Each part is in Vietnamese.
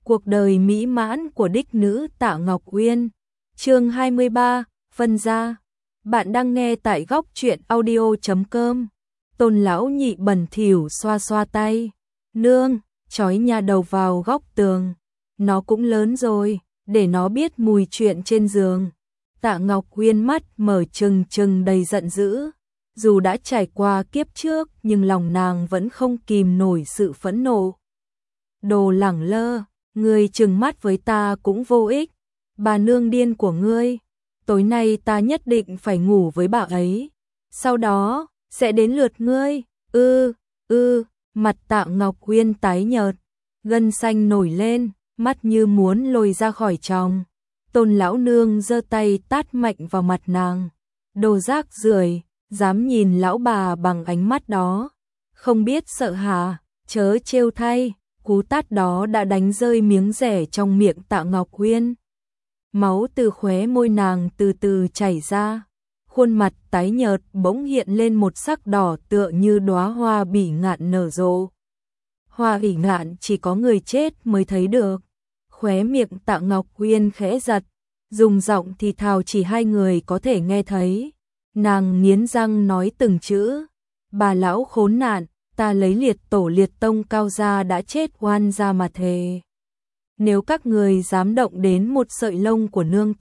Cuộc đời mỹ mãn của đích nữ Tạ Ngọc Uyên. Chương 23, phân gia. Bạn đang nghe tại góc truyện audio.com. Tôn lão nhị bẩn thỉu xoa xoa tay. Nương, trói nhà đầu vào góc tường. Nó cũng lớn rồi, để nó biết mùi chuyện trên giường. Tạ Ngọc Uyên mắt mở trừng trừng đầy giận dữ. Dù đã trải qua kiếp trước nhưng lòng nàng vẫn không kìm nổi sự phẫn nộ. Đồ lẳng lơ, ngươi trừng mắt với ta cũng vô ích. Bà nương điên của ngươi, tối nay ta nhất định phải ngủ với bà ấy. Sau đó, sẽ đến lượt ngươi. Mặt Tạ Ngọc Uyên tái nhợt, gân xanh nổi lên, mắt như muốn lồi ra khỏi tròng. Tôn lão nương giơ tay tát mạnh vào mặt nàng. Đồ rác rưởi, dám nhìn lão bà bằng ánh mắt đó. Không biết sợ hả, chớ trêu thay. Cú tát đó đã đánh rơi miếng dẻ trong miệng Tạ Ngọc Uyên. Máu từ khóe môi nàng từ từ chảy ra. Khuôn mặt tái nhợt bỗng hiện lên một sắc đỏ tựa như đóa hoa bỉ ngạn nở rộ. Hoa bỉ ngạn chỉ có người chết mới thấy được. Khóe miệng Tạ Ngọc Uyên khẽ giật, dùng giọng thì thào chỉ hai người có thể nghe thấy. Nàng nghiến răng nói từng chữ. Bà lão khốn nạn, ta lấy liệt tổ liệt tông Cao gia đã chết oan ra mà thề. Nếu các người dám động đến một sợi lông của nương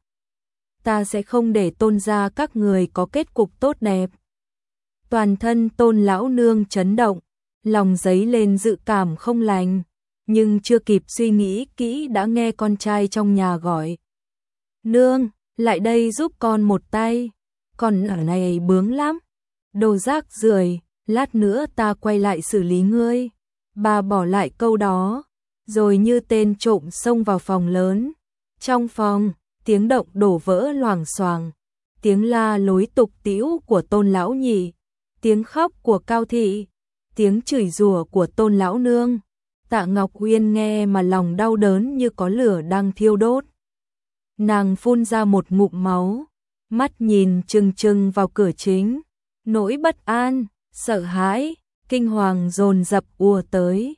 ta sẽ không để Tôn gia các người có kết cục tốt đẹp. Toàn thân Tôn lão nương chấn động, lòng dấy lên dự cảm không lành, nhưng chưa kịp suy nghĩ kỹ đã nghe con trai trong nhà gọi. Nương, lại đây giúp con một tay, con ở này bướng lắm. Đồ rác rưởi, lát nữa ta quay lại xử lý ngươi. Bà bỏ lại câu đó, rồi như tên trộm xông vào phòng lớn. Trong phòng, tiếng động đổ vỡ loảng xoảng, tiếng la lối tục tĩu của Tôn lão nhị, tiếng khóc của Cao thị, tiếng chửi rủa của Tôn lão nương. Tạ Ngọc Uyên nghe mà lòng đau đớn như có lửa đang thiêu đốt. Nàng phun ra một ngụm máu, mắt nhìn trừng trừng vào cửa chính, nỗi bất an, sợ hãi, kinh hoàng dồn dập ùa tới.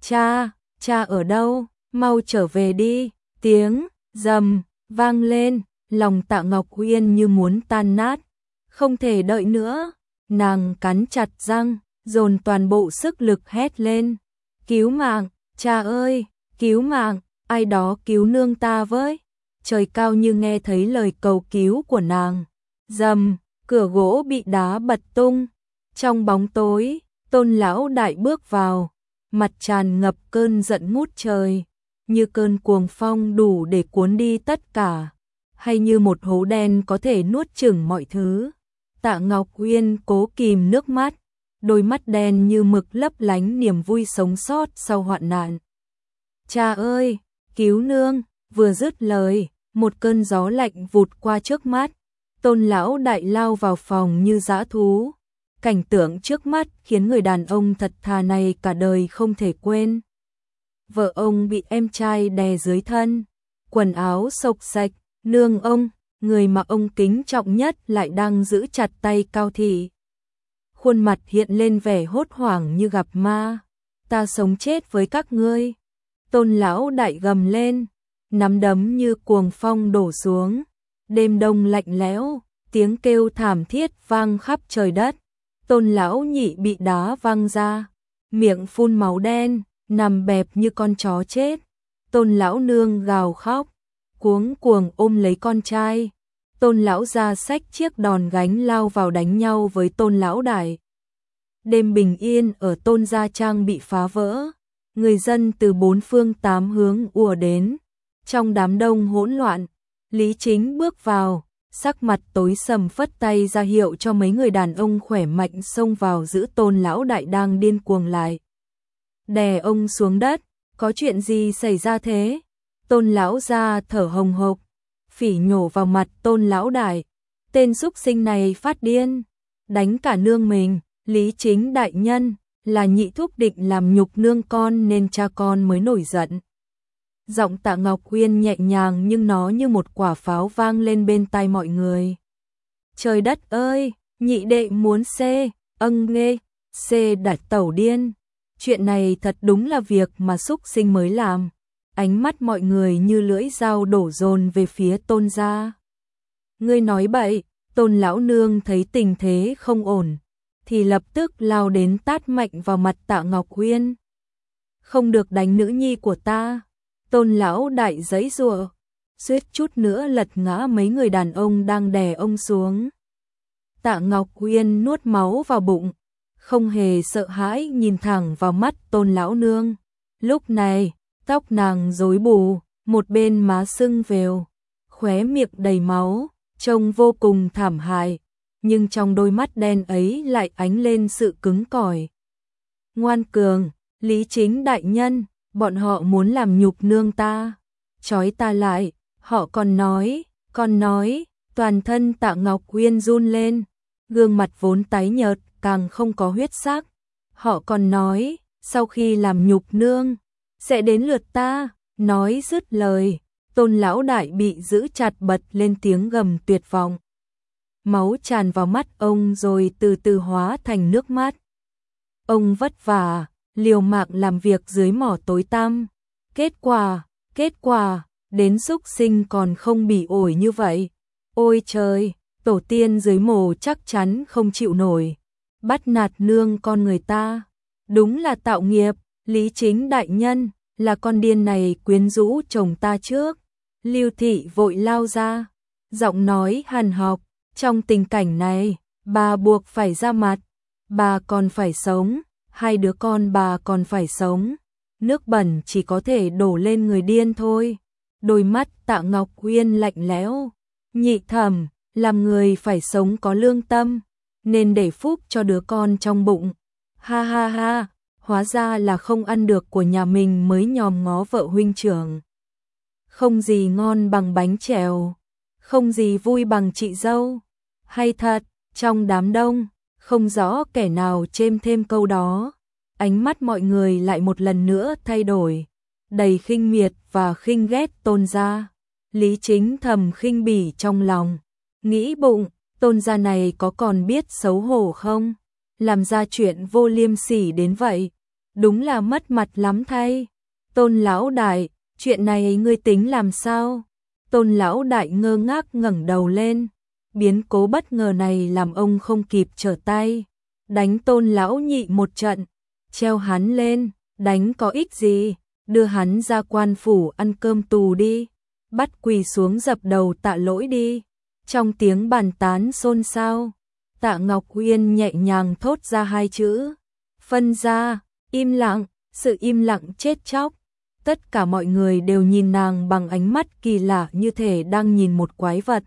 Cha ở đâu? Mau trở về đi. Tiếng rầm vang lên, lòng Tạ Ngọc Uyên như muốn tan nát. Không thể đợi nữa, nàng cắn chặt răng, dồn toàn bộ sức lực hét lên. Cứu mạng, cha ơi, cứu mạng, ai đó cứu nương ta với. Trời cao như nghe thấy lời cầu cứu của nàng. Rầm, cửa gỗ bị đá bật tung. Trong bóng tối, Tôn lão đại bước vào, mặt tràn ngập cơn giận ngút trời, như cơn cuồng phong đủ để cuốn đi tất cả, hay như một hố đen có thể nuốt chửng mọi thứ. Tạ Ngọc Uyên cố kìm nước mắt, đôi mắt đen như mực lấp lánh niềm vui sống sót sau hoạn nạn. Cha ơi, cứu nương! Vừa dứt lời, một cơn gió lạnh vụt qua trước mắt. Tôn lão đại lao vào phòng như dã thú. Cảnh tượng trước mắt khiến người đàn ông thật thà này cả đời không thể quên. Vợ ông bị em trai đè dưới thân, quần áo xộc xạch, nương ông, người mà ông kính trọng nhất lại đang giữ chặt tay Cao thị. Khuôn mặt hiện lên vẻ hốt hoảng như gặp ma. Ta sống chết với các ngươi. Tôn lão đại gầm lên, nắm đấm như cuồng phong đổ xuống. Đêm đông lạnh lẽo, tiếng kêu thảm thiết vang khắp trời đất. Tôn lão nhị bị đá văng ra, miệng phun máu đen, nằm bẹp như con chó chết. Tôn lão nương gào khóc, cuống cuồng ôm lấy con trai. Tôn lão ra xách chiếc đòn gánh lao vào đánh nhau với Tôn lão đại. Đêm bình yên ở Tôn gia trang bị phá vỡ, người dân từ bốn phương tám hướng ùa đến. Trong đám đông hỗn loạn, Lý Chính bước vào, sắc mặt tối sầm phất tay ra hiệu cho mấy người đàn ông khỏe mạnh xông vào giữ Tôn lão đại đang điên cuồng lại. Đè ông xuống đất, có chuyện gì xảy ra thế? Tôn lão ra thở hồng hộc, phỉ nhổ vào mặt Tôn lão đại. Tên súc sinh này phát điên, đánh cả nương mình. Lý Chính đại nhân, là nhị thúc định làm nhục nương con nên cha con mới nổi giận. Giọng Tạ Ngọc Uyên nhẹ nhàng nhưng nó như một quả pháo vang lên bên tai mọi người. Trời đất ơi, nhị đệ muốn nghe, đặt tẩu điên. Chuyện này thật đúng là việc mà súc sinh mới làm. ánh mắt mọi người như lưỡi dao đổ dồn về phía Tôn gia. Ngươi nói bậy. Tôn lão nương thấy tình thế không ổn, thì lập tức lao đến tát mạnh vào mặt Tạ Ngọc Uyên. Không được đánh nữ nhi của ta. Tôn lão đại giãy giụa, suýt chút nữa lật ngã mấy người đàn ông đang đè ông xuống. Tạ Ngọc Uyên nuốt máu vào bụng, không hề sợ hãi nhìn thẳng vào mắt Tôn lão nương. Lúc này, tóc nàng rối bù, một bên má sưng vèo, khóe miệng đầy máu, trông vô cùng thảm hại, nhưng trong đôi mắt đen ấy lại ánh lên sự cứng cỏi. Ngoan cường, Lý Chính đại nhân, bọn họ muốn làm nhục nương ta, trói ta lại, họ còn nói, toàn thân Tạ Ngọc Uyên run lên, gương mặt vốn tái nhợt càng không có huyết sắc. Họ còn nói, sau khi làm nhục nương, sẽ đến lượt ta. Nói dứt lời, Tôn lão đại bị giữ chặt bật lên tiếng gầm tuyệt vọng. Máu tràn vào mắt ông rồi từ từ hóa thành nước mắt. Ông vất vả, liều mạng làm việc dưới mỏ tối tăm. Kết quả, đến súc sinh còn không bị ổi như vậy. Ôi trời, tổ tiên dưới mồ chắc chắn không chịu nổi. Bắt nạt nương con người ta. Đúng là tạo nghiệp, Lý Chính đại nhân, là con điên này quyến rũ chồng ta trước. Lưu Thị vội lao ra, giọng nói hàn học, trong tình cảnh này, bà buộc phải ra mặt, bà còn phải sống, hai đứa con bà còn phải sống. Nước bẩn chỉ có thể đổ lên người điên thôi. Đôi mắt Tạ Ngọc Uyên lạnh lẽo, nhị thẩm, làm người phải sống có lương tâm, nên để phúc cho đứa con trong bụng. Ha ha ha, hóa ra là không ăn được của nhà mình mới nhòm ngó vợ huynh trưởng. Không gì ngon bằng bánh chèo, không gì vui bằng chị dâu. Hay thật, trong đám đông, không rõ kẻ nào chêm thêm câu đó. Ánh mắt mọi người lại một lần nữa thay đổi, đầy khinh miệt và khinh ghét Tôn gia. Lý Chính thầm khinh bỉ trong lòng, nghĩ bụng, Tôn gia này có còn biết xấu hổ không? Làm ra chuyện vô liêm sỉ đến vậy, đúng là mất mặt lắm thay. Tôn lão đại, chuyện này ngươi tính làm sao? Tôn lão đại ngơ ngác ngẩng đầu lên, biến cố bất ngờ này làm ông không kịp trở tay, đánh Tôn lão nhị một trận, treo hắn lên, đánh có ích gì, đưa hắn ra quan phủ ăn cơm tù đi, bắt quỳ xuống dập đầu tạ lỗi đi. Trong tiếng bàn tán xôn xao, Tạ Ngọc Uyên nhẹ nhàng thốt ra hai chữ, phân ra. Im lặng, sự im lặng chết chóc. Tất cả mọi người đều nhìn nàng bằng ánh mắt kỳ lạ như thể đang nhìn một quái vật.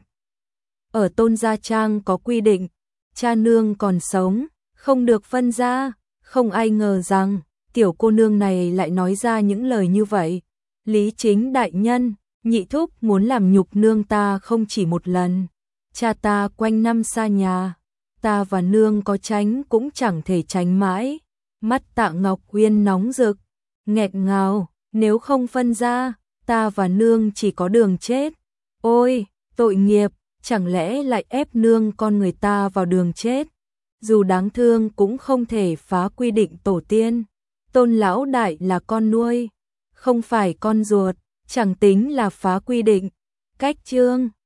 Ở Tôn gia trang có quy định, cha nương còn sống, không được phân ra. Không ai ngờ rằng, tiểu cô nương này lại nói ra những lời như vậy. Lý Chính đại nhân, nhị thúc muốn làm nhục nương ta không chỉ một lần. Cha ta quanh năm xa nhà, ta và nương có tránh cũng chẳng thể tránh mãi. Mắt Tạ Ngọc Uyên nóng rực, nghẹn ngào, nếu không phân ra, ta và nương chỉ có đường chết. Ôi, tội nghiệp, chẳng lẽ lại ép nương con người ta vào đường chết? Dù đáng thương cũng không thể phá quy định tổ tiên. Tôn lão đại là con nuôi, không phải con ruột, chẳng tính là phá quy định. Cách chương